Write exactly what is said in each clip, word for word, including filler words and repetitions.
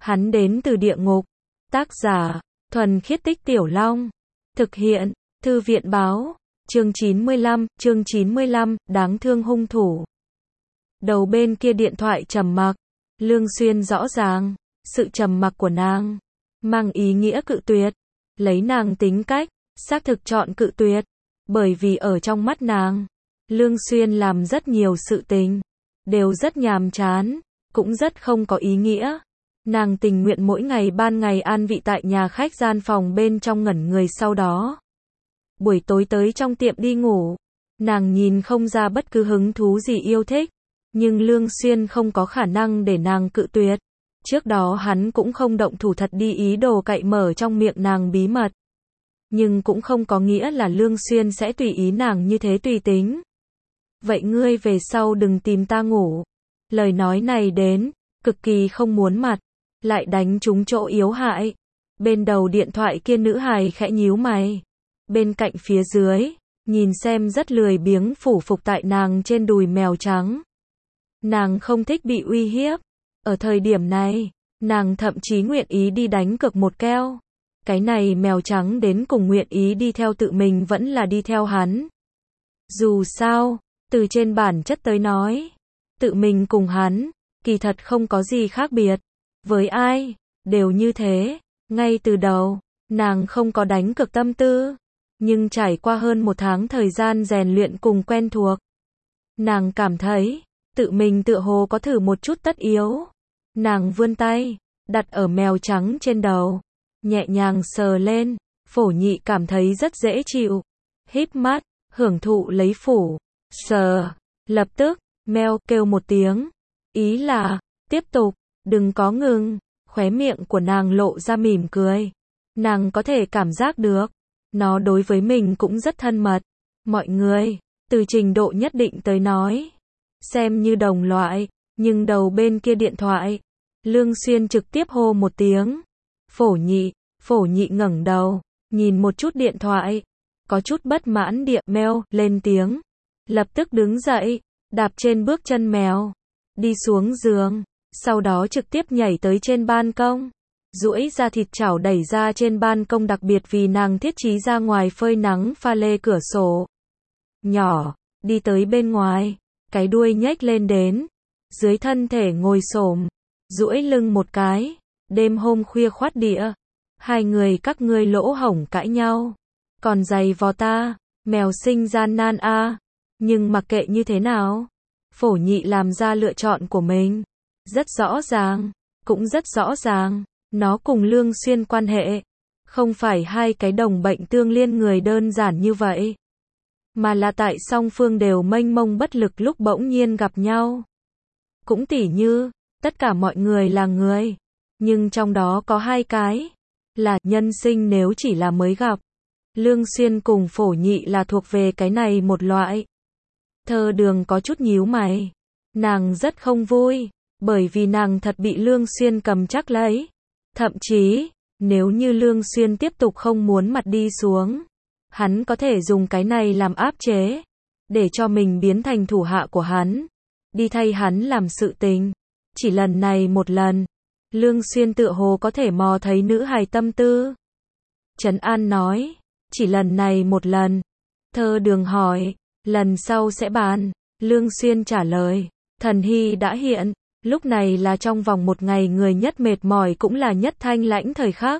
Hắn đến từ địa ngục. Tác giả, Thuần Khiết Tích Tiểu Long. Thực hiện, Thư viện báo. Chương chín mươi lăm, chương chín mươi lăm, đáng thương hung thủ. Đầu bên kia điện thoại trầm mặc. Lương Xuyên rõ ràng, sự trầm mặc của nàng mang ý nghĩa cự tuyệt. Lấy nàng tính cách, xác thực chọn cự tuyệt. Bởi vì ở trong mắt nàng, Lương Xuyên làm rất nhiều sự tình, đều rất nhàm chán, cũng rất không có ý nghĩa. Nàng tình nguyện mỗi ngày ban ngày an vị tại nhà khách gian phòng bên trong ngẩn người, sau đó buổi tối tới trong tiệm đi ngủ. Nàng nhìn không ra bất cứ hứng thú gì yêu thích, nhưng Lương Xuyên không có khả năng để nàng cự tuyệt. Trước đó hắn cũng không động thủ thật đi ý đồ cậy mở trong miệng nàng bí mật. Nhưng cũng không có nghĩa là Lương Xuyên sẽ tùy ý nàng như thế tùy tính. Vậy ngươi về sau đừng tìm ta ngủ. Lời nói này đến, cực kỳ không muốn mặt, lại đánh trúng chỗ yếu hại. Bên đầu điện thoại kia nữ hài khẽ nhíu mày. Bên cạnh phía dưới, nhìn xem rất lười biếng phủ phục tại nàng trên đùi mèo trắng. Nàng không thích bị uy hiếp. Ở thời điểm này, nàng thậm chí nguyện ý đi đánh cược một keo. Cái này mèo trắng đến cùng nguyện ý đi theo tự mình vẫn là đi theo hắn. Dù sao, từ trên bản chất tới nói, tự mình cùng hắn, kỳ thật không có gì khác biệt. Với ai, đều như thế. Ngay từ đầu, nàng không có đánh cược tâm tư. Nhưng trải qua hơn một tháng thời gian rèn luyện cùng quen thuộc, nàng cảm thấy, tự mình tựa hồ có thử một chút tất yếu. Nàng vươn tay, đặt ở mèo trắng trên đầu, nhẹ nhàng sờ lên. Phổ Nhị cảm thấy rất dễ chịu, híp mắt, hưởng thụ lấy phủ, sờ. Lập tức, mèo kêu một tiếng, ý là, tiếp tục, đừng có ngừng. Khóe miệng của nàng lộ ra mỉm cười. Nàng có thể cảm giác được, nó đối với mình cũng rất thân mật. Mọi người, từ trình độ nhất định tới nói, xem như đồng loại, nhưng đầu bên kia điện thoại, Lương Xuyên trực tiếp hô một tiếng. Phổ Nhị. Phổ Nhị ngẩng đầu, nhìn một chút điện thoại, có chút bất mãn địa mèo lên tiếng. Lập tức đứng dậy, đạp trên bước chân mèo, đi xuống giường, sau đó trực tiếp nhảy tới trên ban công. Duỗi ra thịt chảo đẩy ra trên ban công đặc biệt vì nàng thiết trí ra ngoài phơi nắng pha lê cửa sổ nhỏ, đi tới bên ngoài, cái đuôi nhếch lên đến, dưới thân thể ngồi xổm, duỗi lưng một cái. Đêm hôm khuya khoắt địa, hai người các ngươi lỗ hổng cãi nhau, còn giày vò ta, mèo sinh gian nan a. À. Nhưng mặc kệ như thế nào, Phổ Nhị làm ra lựa chọn của mình, rất rõ ràng, cũng rất rõ ràng. Nó cùng Lương Xuyên quan hệ, không phải hai cái đồng bệnh tương liên người đơn giản như vậy, mà là tại song phương đều mênh mông bất lực lúc bỗng nhiên gặp nhau. Cũng tỉ như, tất cả mọi người là người, nhưng trong đó có hai cái, là nhân sinh nếu chỉ là mới gặp. Lương Xuyên cùng Phổ Nhị là thuộc về cái này một loại. Thơ Đường có chút nhíu mày. Nàng rất không vui, bởi vì nàng thật bị Lương Xuyên cầm chắc lấy. Thậm chí, nếu như Lương Xuyên tiếp tục không muốn mặt đi xuống, hắn có thể dùng cái này làm áp chế, để cho mình biến thành thủ hạ của hắn, đi thay hắn làm sự tình. Chỉ lần này một lần, Lương Xuyên tựa hồ có thể mò thấy nữ hài tâm tư. Trấn An nói, chỉ lần này một lần. Thơ Đường hỏi, lần sau sẽ bàn. Lương Xuyên trả lời, thần hy đã hiện. Lúc này là trong vòng một ngày người nhất mệt mỏi cũng là nhất thanh lãnh thời khắc.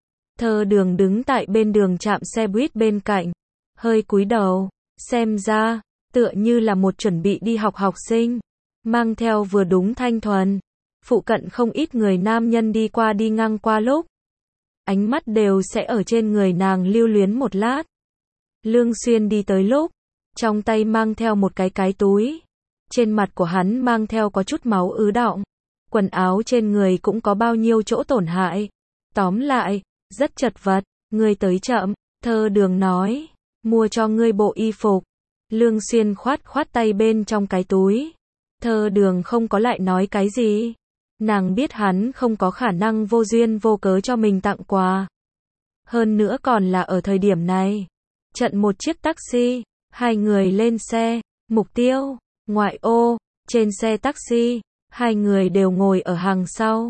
Thơ Đường đứng tại bên đường trạm xe buýt bên cạnh, hơi cúi đầu, xem ra, tựa như là một chuẩn bị đi học học sinh, mang theo vừa đúng thanh thuần. Phụ cận không ít người nam nhân đi qua đi ngang qua lúc, ánh mắt đều sẽ ở trên người nàng lưu luyến một lát. Lương Xuyên đi tới lúc, trong tay mang theo một cái cái túi. Trên mặt của hắn mang theo có chút máu ứ đọng. Quần áo trên người cũng có bao nhiêu chỗ tổn hại. Tóm lại, rất chật vật. Ngươi tới chậm, Thơ Đường nói. Mua cho ngươi bộ y phục. Lương Xuyên khoát khoát tay bên trong cái túi. Thơ Đường không có lại nói cái gì. Nàng biết hắn không có khả năng vô duyên vô cớ cho mình tặng quà. Hơn nữa còn là ở thời điểm này. Chặn một chiếc taxi. Hai người lên xe. Mục tiêu ngoại ô. Trên xe taxi, hai người đều ngồi ở hàng sau.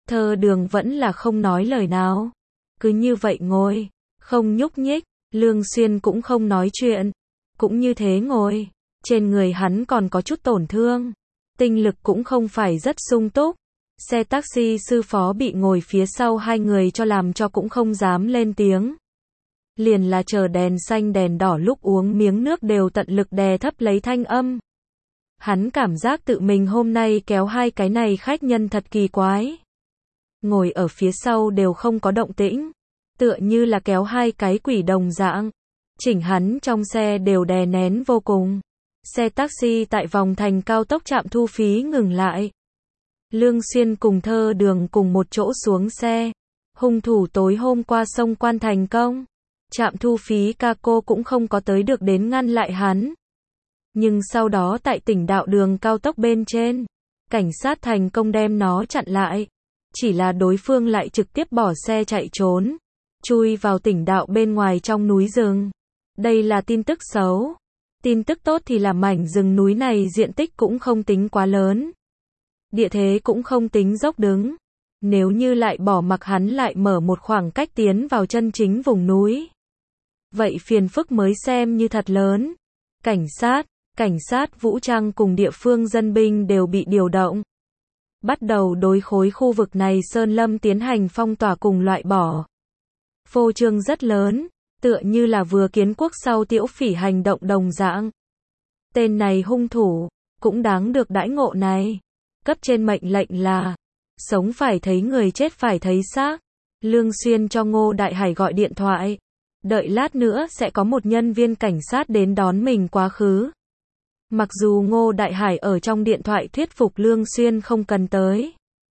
Thơ Đường vẫn là không nói lời nào. Cứ như vậy ngồi, không nhúc nhích, Lương Xuyên cũng không nói chuyện. Cũng như thế ngồi, trên người hắn còn có chút tổn thương. Tinh lực cũng không phải rất sung túc. Xe taxi sư phó bị ngồi phía sau hai người cho làm cho cũng không dám lên tiếng. Liền là chờ đèn xanh đèn đỏ lúc uống miếng nước đều tận lực đè thấp lấy thanh âm. Hắn cảm giác tự mình hôm nay kéo hai cái này khách nhân thật kỳ quái. Ngồi ở phía sau đều không có động tĩnh, tựa như là kéo hai cái quỷ đồng dạng. Chỉnh hắn trong xe đều đè nén vô cùng. Xe taxi tại vòng thành cao tốc trạm thu phí ngừng lại. Lương Xuyên cùng Thơ Đường cùng một chỗ xuống xe. Hung thủ tối hôm qua xông quan thành công. Trạm thu phí Caco cũng không có tới được đến ngăn lại hắn. Nhưng sau đó tại tỉnh đạo đường cao tốc bên trên, cảnh sát thành công đem nó chặn lại. Chỉ là đối phương lại trực tiếp bỏ xe chạy trốn, chui vào tỉnh đạo bên ngoài trong núi rừng. Đây là tin tức xấu. Tin tức tốt thì là mảnh rừng núi này diện tích cũng không tính quá lớn. Địa thế cũng không tính dốc đứng. Nếu như lại bỏ mặc hắn lại mở một khoảng cách tiến vào chân chính vùng núi, vậy phiền phức mới xem như thật lớn. Cảnh sát, cảnh sát vũ trang cùng địa phương dân binh đều bị điều động. Bắt đầu đối khối khu vực này sơn lâm tiến hành phong tỏa cùng loại bỏ. Phô trương rất lớn, tựa như là vừa kiến quốc sau Tiểu Phỉ hành động đồng dạng. Tên này hung thủ, cũng đáng được đãi ngộ này. Cấp trên mệnh lệnh là, sống phải thấy người, chết phải thấy xác. Lương Xuyên cho Ngô Đại Hải gọi điện thoại. Đợi lát nữa sẽ có một nhân viên cảnh sát đến đón mình quá khứ. Mặc dù Ngô Đại Hải ở trong điện thoại thuyết phục Lương Xuyên không cần tới.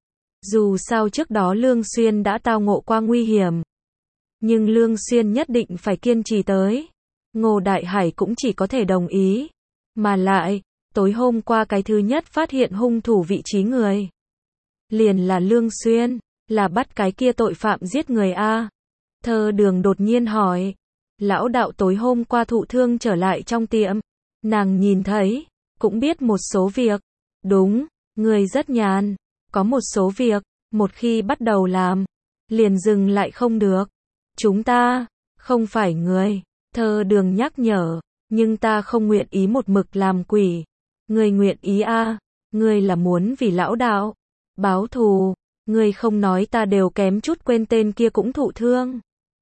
Dù sao trước đó Lương Xuyên đã tao ngộ qua nguy hiểm. Nhưng Lương Xuyên nhất định phải kiên trì tới. Ngô Đại Hải cũng chỉ có thể đồng ý. Mà lại, tối hôm qua cái thứ nhất phát hiện hung thủ vị trí người. Liền là Lương Xuyên, là bắt cái kia tội phạm giết người a. Thơ Đường đột nhiên hỏi. Lão đạo tối hôm qua thụ thương trở lại trong tiệm. Nàng nhìn thấy, cũng biết một số việc. Đúng, người rất nhàn. Có một số việc, một khi bắt đầu làm, liền dừng lại không được. Chúng ta, không phải người. Thơ Đường nhắc nhở, nhưng ta không nguyện ý một mực làm quỷ. Người nguyện ý a, à, người là muốn vì lão đạo báo thù, người không nói ta đều kém chút quên tên kia cũng thụ thương.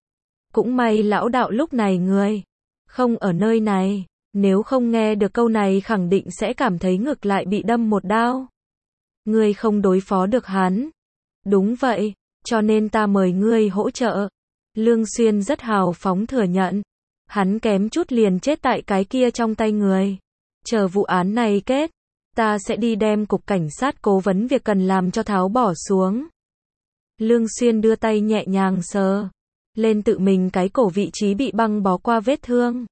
Cũng may lão đạo lúc này người không ở nơi này, nếu không nghe được câu này khẳng định sẽ cảm thấy ngực lại bị đâm một đao. Ngươi không đối phó được hắn. Đúng vậy, cho nên ta mời ngươi hỗ trợ. Lương Xuyên rất hào phóng thừa nhận. Hắn kém chút liền chết tại cái kia trong tay người. Chờ vụ án này kết, ta sẽ đi đem cục cảnh sát cố vấn việc cần làm cho tháo bỏ xuống. Lương Xuyên đưa tay nhẹ nhàng sờ lên tự mình cái cổ vị trí bị băng bó qua vết thương.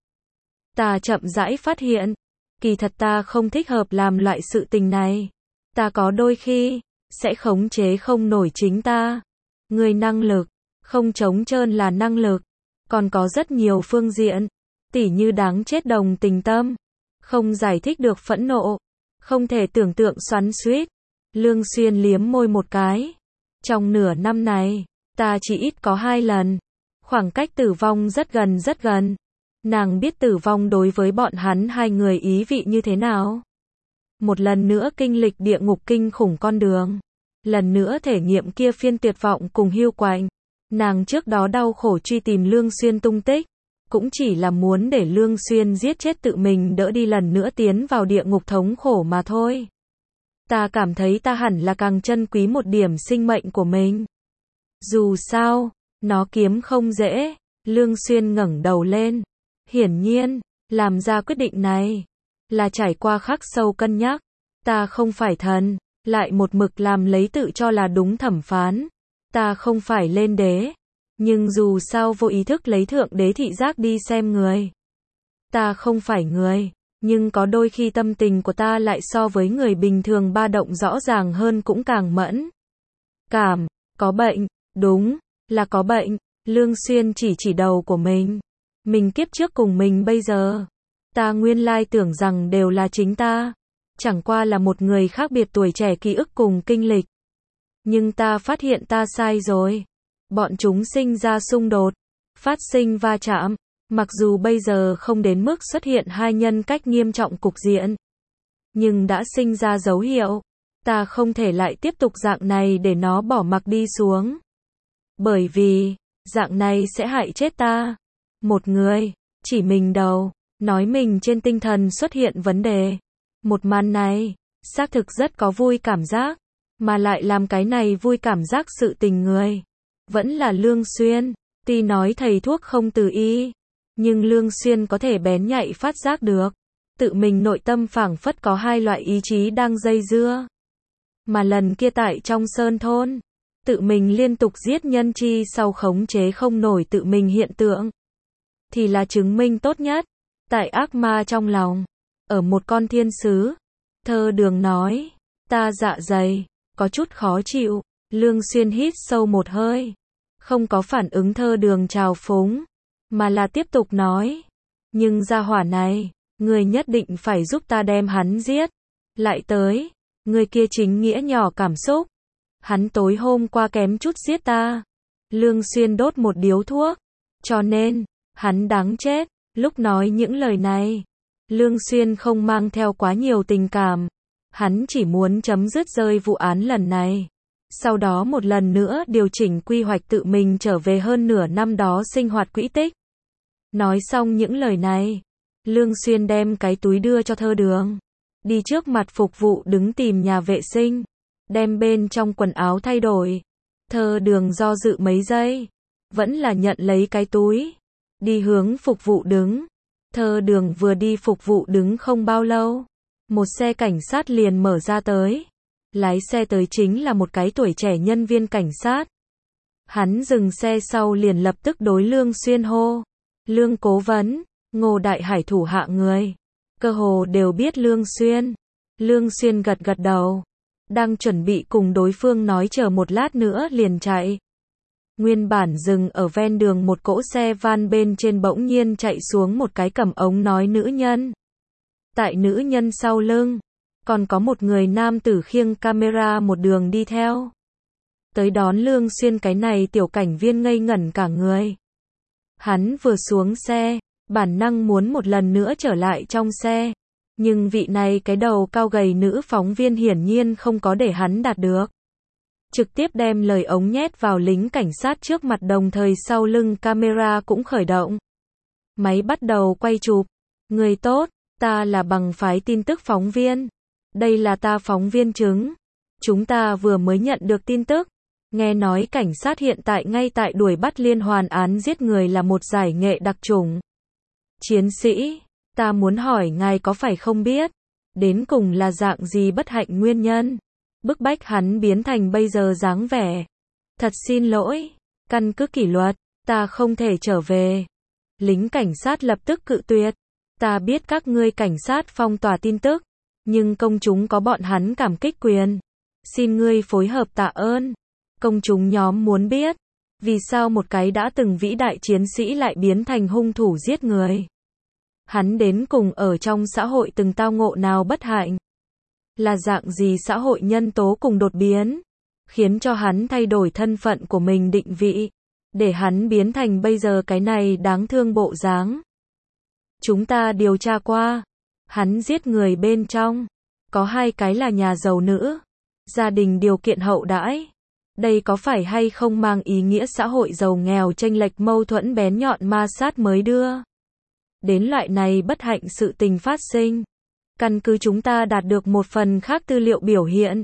Ta chậm rãi phát hiện, kỳ thật ta không thích hợp làm loại sự tình này. Ta có đôi khi sẽ khống chế không nổi chính ta. Người năng lực không trống trơn là năng lực, còn có rất nhiều phương diện, tỉ như đáng chết đồng tình tâm, không giải thích được phẫn nộ, không thể tưởng tượng xoắn xuýt. Lương Xuyên liếm môi một cái. Trong nửa năm này, ta chỉ ít có hai lần, khoảng cách tử vong rất gần rất gần. Nàng biết tử vong đối với bọn hắn hai người ý vị như thế nào. Một lần nữa kinh lịch địa ngục kinh khủng con đường. Lần nữa thể nghiệm kia phiên tuyệt vọng cùng hiu quạnh. Nàng trước đó đau khổ truy tìm Lương Xuyên tung tích, cũng chỉ là muốn để Lương Xuyên giết chết tự mình đỡ đi lần nữa tiến vào địa ngục thống khổ mà thôi. Ta cảm thấy ta hẳn là càng trân quý một điểm sinh mệnh của mình. Dù sao, nó kiếm không dễ. Lương Xuyên ngẩng đầu lên. Hiển nhiên, làm ra quyết định này là trải qua khắc sâu cân nhắc. Ta không phải thần, lại một mực làm lấy tự cho là đúng thẩm phán. Ta không phải lên đế, nhưng dù sao vô ý thức lấy thượng đế thị giác đi xem người. Ta không phải người, nhưng có đôi khi tâm tình của ta lại so với người bình thường ba động rõ ràng hơn cũng càng mẫn cảm. Có bệnh, đúng, là có bệnh. Lương Xuyên chỉ chỉ đầu của mình. Mình kiếp trước cùng mình bây giờ. Ta nguyên lai tưởng rằng đều là chính ta. Chẳng qua là một người khác biệt tuổi trẻ ký ức cùng kinh lịch. Nhưng ta phát hiện ta sai rồi. Bọn chúng sinh ra xung đột, phát sinh va chạm. Mặc dù bây giờ không đến mức xuất hiện hai nhân cách nghiêm trọng cục diện, nhưng đã sinh ra dấu hiệu. Ta không thể lại tiếp tục dạng này để nó bỏ mặc đi xuống. Bởi vì, dạng này sẽ hại chết ta. Một người, chỉ mình đầu, nói mình trên tinh thần xuất hiện vấn đề. Một màn này, xác thực rất có vui cảm giác, mà lại làm cái này vui cảm giác sự tình người. Vẫn là Lương Xuyên, tuy nói thầy thuốc không từ y, nhưng Lương Xuyên có thể bén nhạy phát giác được. Tự mình nội tâm phảng phất có hai loại ý chí đang dây dưa. Mà lần kia tại trong sơn thôn, tự mình liên tục giết nhân chi sau khống chế không nổi tự mình hiện tượng. Thì là chứng minh tốt nhất. Tại ác ma trong lòng, ở một con thiên sứ, Thơ Đường nói, ta dạ dày, có chút khó chịu. Lương Xuyên hít sâu một hơi, không có phản ứng Thơ Đường trào phúng, mà là tiếp tục nói, nhưng gia hỏa này, người nhất định phải giúp ta đem hắn giết. Lại tới, người kia chính nghĩa nhỏ cảm xúc. Hắn tối hôm qua kém chút giết ta. Lương Xuyên đốt một điếu thuốc, cho nên, hắn đáng chết. Lúc nói những lời này, Lương Xuyên không mang theo quá nhiều tình cảm. Hắn chỉ muốn chấm dứt rơi vụ án lần này. Sau đó một lần nữa điều chỉnh quy hoạch tự mình trở về hơn nửa năm đó sinh hoạt quỹ tích. Nói xong những lời này, Lương Xuyên đem cái túi đưa cho Thơ Đường. Đi trước mặt phục vụ đứng tìm nhà vệ sinh, đem bên trong quần áo thay đổi. Thơ Đường do dự mấy giây, vẫn là nhận lấy cái túi, đi hướng phục vụ đứng. Thơ Đường vừa đi phục vụ đứng không bao lâu, một xe cảnh sát liền mở ra tới. Lái xe tới chính là một cái tuổi trẻ nhân viên cảnh sát. Hắn dừng xe sau liền lập tức đối Lương Xuyên hô. Lương cố vấn, Ngô Đại Hải thủ hạ người. Cơ hồ đều biết Lương Xuyên. Lương Xuyên gật gật đầu. Đang chuẩn bị cùng đối phương nói chờ một lát nữa liền chạy. Nguyên bản dừng ở ven đường một cỗ xe van bên trên bỗng nhiên chạy xuống một cái cầm ống nói nữ nhân. Tại nữ nhân sau lưng, còn có một người nam tử khiêng camera một đường đi theo. Tới đón Lương Xuyên cái này tiểu cảnh viên ngây ngẩn cả người. Hắn vừa xuống xe, bản năng muốn một lần nữa trở lại trong xe. Nhưng vị này cái đầu cao gầy nữ phóng viên hiển nhiên không có để hắn đạt được. Trực tiếp đem lời ống nhét vào lính cảnh sát trước mặt đồng thời sau lưng camera cũng khởi động. Máy bắt đầu quay chụp. Người tốt, ta là bằng phái tin tức phóng viên. Đây là ta phóng viên chứng. Chúng ta vừa mới nhận được tin tức. Nghe nói cảnh sát hiện tại ngay tại đuổi bắt liên hoàn án giết người là một giải nghệ đặc chủng. Chiến sĩ, ta muốn hỏi ngài có phải không biết, đến cùng là dạng gì bất hạnh nguyên nhân, bức bách hắn biến thành bây giờ dáng vẻ. Thật xin lỗi, căn cứ kỷ luật, ta không thể trở về. Lính cảnh sát lập tức cự tuyệt. Ta biết các ngươi cảnh sát phong tỏa tin tức, nhưng công chúng có bọn hắn cảm kích quyền. Xin ngươi phối hợp tạ ơn. Công chúng nhóm muốn biết, vì sao một cái đã từng vĩ đại chiến sĩ lại biến thành hung thủ giết người. Hắn đến cùng ở trong xã hội từng tao ngộ nào bất hạnh. Là dạng gì xã hội nhân tố cùng đột biến, khiến cho hắn thay đổi thân phận của mình định vị, để hắn biến thành bây giờ cái này đáng thương bộ dáng. Chúng ta điều tra qua, hắn giết người bên trong, có hai cái là nhà giàu nữ, gia đình điều kiện hậu đãi. Đây có phải hay không mang ý nghĩa xã hội giàu nghèo chênh lệch mâu thuẫn bén nhọn ma sát mới đưa đến loại này bất hạnh sự tình phát sinh. Căn cứ chúng ta đạt được một phần khác tư liệu biểu hiện,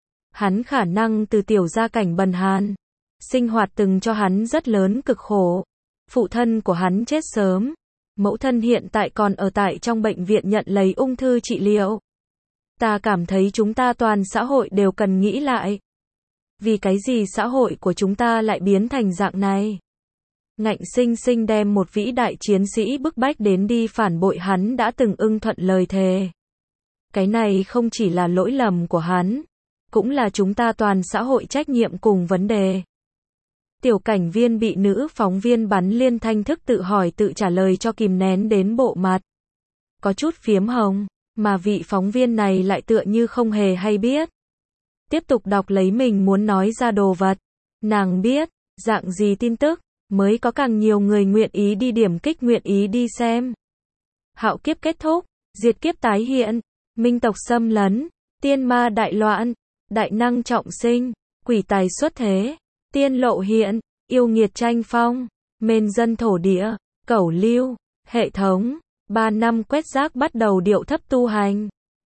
hắn khả năng từ tiểu gia cảnh bần hàn, sinh hoạt từng cho hắn rất lớn cực khổ. Phụ thân của hắn chết sớm, mẫu thân hiện tại còn ở tại trong bệnh viện nhận lấy ung thư trị liệu. Ta cảm thấy chúng ta toàn xã hội đều cần nghĩ lại. Vì cái gì xã hội của chúng ta lại biến thành dạng này? Ngạnh sinh sinh đem một vĩ đại chiến sĩ bức bách đến đi phản bội hắn đã từng ưng thuận lời thề. Cái này không chỉ là lỗi lầm của hắn, cũng là chúng ta toàn xã hội trách nhiệm cùng vấn đề. Tiểu cảnh viên bị nữ phóng viên bắn liên thanh thức tự hỏi tự trả lời cho kìm nén đến bộ mặt. Có chút phiếm hồng, mà vị phóng viên này lại tựa như không hề hay biết. tiếp tục đọc lấy mình muốn nói ra đồ vật. Nàng biết, dạng gì tin tức, mới có càng nhiều người nguyện ý đi điểm kích nguyện ý đi xem. Hạo kiếp kết thúc, diệt kiếp tái hiện, minh tộc xâm lấn, tiên ma đại loạn, đại năng trọng sinh, quỷ tài xuất thế, tiên lộ hiện, yêu nghiệt tranh phong, mên dân thổ địa, cẩu lưu, hệ thống, ba năm quét rác bắt đầu điệu thấp tu hành.